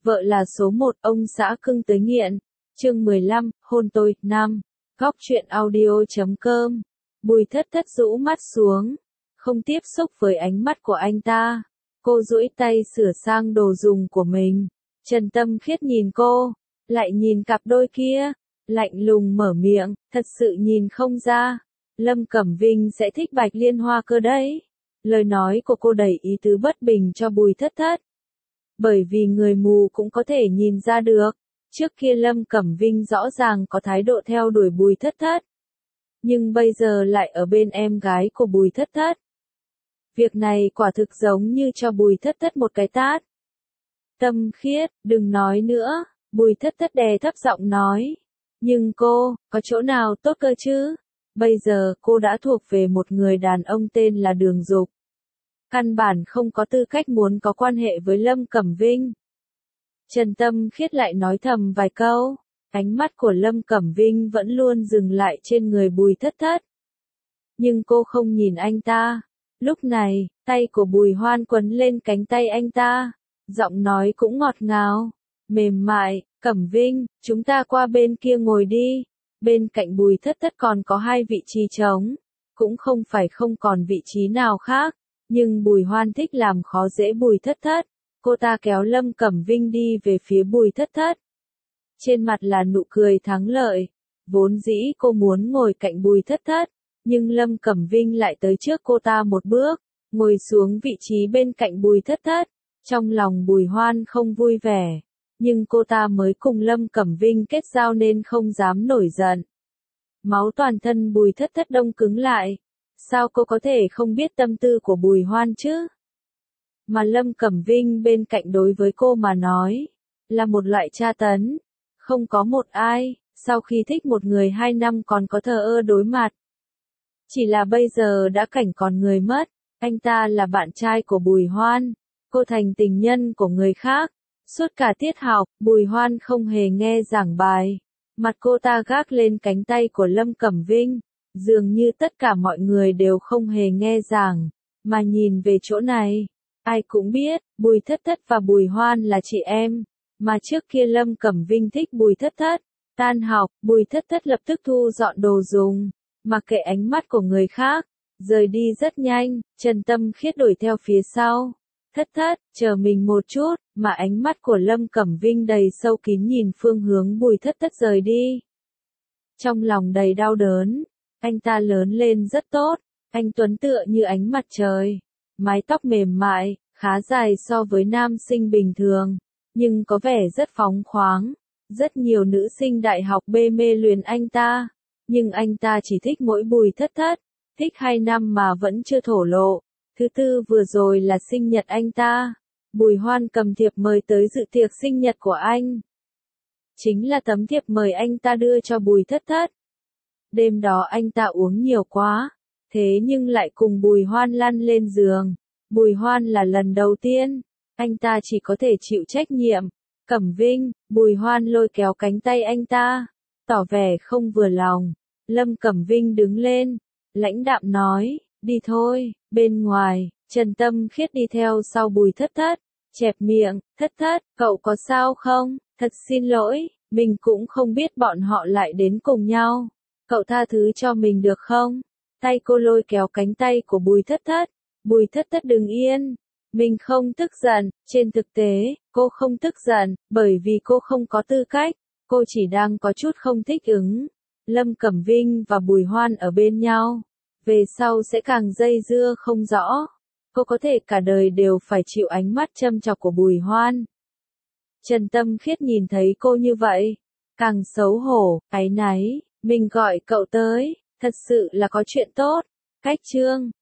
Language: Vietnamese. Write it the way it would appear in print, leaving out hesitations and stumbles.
Vợ là số 1, ông xã cưng tới nghiện. Chương 15, hôn tôi, nam. Góc truyện audio.com. Bùi Thất Thất rũ mắt xuống, không tiếp xúc với ánh mắt của anh ta. Cô duỗi tay sửa sang đồ dùng của mình. Trần Tâm Khiết nhìn cô, lại nhìn cặp đôi kia, lạnh lùng mở miệng, thật sự nhìn không ra. Lâm Cẩm Vinh sẽ thích Bạch Liên Hoa cơ đấy. Lời nói của cô đầy ý tứ bất bình cho Bùi Thất Thất. Bởi vì người mù cũng có thể nhìn ra được, trước kia Lâm Cẩm Vinh rõ ràng có thái độ theo đuổi Bùi Thất Thất. Nhưng bây giờ lại ở bên em gái của Bùi Thất Thất. Việc này quả thực giống như cho Bùi Thất Thất một cái tát. Tâm Khiết, đừng nói nữa, Bùi Thất Thất đè thấp giọng nói. Nhưng cô, có chỗ nào tốt cơ chứ? Bây giờ cô đã thuộc về một người đàn ông tên là Đường Dục. Căn bản không có tư cách muốn có quan hệ với Lâm Cẩm Vinh. Trần Tâm Khiết lại nói thầm vài câu, ánh mắt của Lâm Cẩm Vinh vẫn luôn dừng lại trên người Bùi Thất Thất. Nhưng cô không nhìn anh ta. Lúc này, tay của Bùi Hoan quấn lên cánh tay anh ta, giọng nói cũng ngọt ngào, mềm mại, Cẩm Vinh, chúng ta qua bên kia ngồi đi. Bên cạnh Bùi Thất Thất còn có 2 vị trí trống, cũng không phải không còn vị trí nào khác. Nhưng Bùi Hoan thích làm khó dễ Bùi Thất Thất. Cô ta kéo Lâm Cẩm Vinh đi về phía Bùi Thất Thất. Trên mặt là nụ cười thắng lợi. Vốn dĩ cô muốn ngồi cạnh Bùi Thất Thất, nhưng Lâm Cẩm Vinh lại tới trước cô ta một bước, ngồi xuống vị trí bên cạnh Bùi Thất Thất. Trong lòng Bùi Hoan không vui vẻ, nhưng cô ta mới cùng Lâm Cẩm Vinh kết giao nên không dám nổi giận. Máu toàn thân Bùi Thất Thất đông cứng lại. Sao cô có thể không biết tâm tư của Bùi Hoan chứ? Mà Lâm Cẩm Vinh bên cạnh đối với cô mà nói, là một loại tra tấn. Không có một ai, sau khi thích một người 2 năm còn có thờ ơ đối mặt. Chỉ là bây giờ đã cảnh còn người mất, anh ta là bạn trai của Bùi Hoan, cô thành tình nhân của người khác. Suốt cả tiết học, Bùi Hoan không hề nghe giảng bài. Mặt cô ta gác lên cánh tay của Lâm Cẩm Vinh. Dường như tất cả mọi người đều không hề nghe giảng, mà nhìn về chỗ này. Ai cũng biết, Bùi Thất Thất và Bùi Hoan là chị em, mà trước kia Lâm Cẩm Vinh thích Bùi Thất Thất. Tan học, Bùi Thất Thất lập tức thu dọn đồ dùng, mặc kệ ánh mắt của người khác, rời đi rất nhanh. Trần Tâm Khiết đuổi theo phía sau. Thất Thất, chờ mình một chút, mà ánh mắt của Lâm Cẩm Vinh đầy sâu kín nhìn phương hướng Bùi Thất Thất rời đi. Trong lòng đầy đau đớn. Anh ta lớn lên rất tốt, anh tuấn tựa như ánh mặt trời, mái tóc mềm mại, khá dài so với nam sinh bình thường, nhưng có vẻ rất phóng khoáng. Rất nhiều nữ sinh đại học mê luyến anh ta, nhưng anh ta chỉ thích mỗi Bùi Thất Thất, thích 2 năm mà vẫn chưa thổ lộ. Thứ tư vừa rồi là sinh nhật anh ta, Bùi Hoan cầm thiệp mời tới dự tiệc sinh nhật của anh. Chính là tấm thiệp mời anh ta đưa cho Bùi Thất Thất. Đêm đó anh ta uống nhiều quá, thế nhưng lại cùng Bùi Hoan lăn lên giường. Bùi Hoan là lần đầu tiên, anh ta chỉ có thể chịu trách nhiệm. Cẩm Vinh, Bùi Hoan lôi kéo cánh tay anh ta, tỏ vẻ không vừa lòng. Lâm Cẩm Vinh đứng lên, lãnh đạm nói, đi thôi. Bên ngoài, Trần Tâm Khiết đi theo sau Bùi Thất Thất, chẹp miệng, Thất Thất, cậu có sao không? Thật xin lỗi, mình cũng không biết bọn họ lại đến cùng nhau. Cậu tha thứ cho mình được không? Tay cô lôi kéo cánh tay của Bùi Thất Thất. Bùi Thất Thất đừng yên. Mình không tức giận. Trên thực tế, cô không tức giận, bởi vì cô không có tư cách. Cô chỉ đang có chút không thích ứng. Lâm Cẩm Vinh và Bùi Hoan ở bên nhau. Về sau sẽ càng dây dưa không rõ. Cô có thể cả đời đều phải chịu ánh mắt châm chọc của Bùi Hoan. Trần Tâm Khiết nhìn thấy cô như vậy, càng xấu hổ, áy náy. Mình gọi cậu tới, thật sự là có chuyện tốt. Cách chương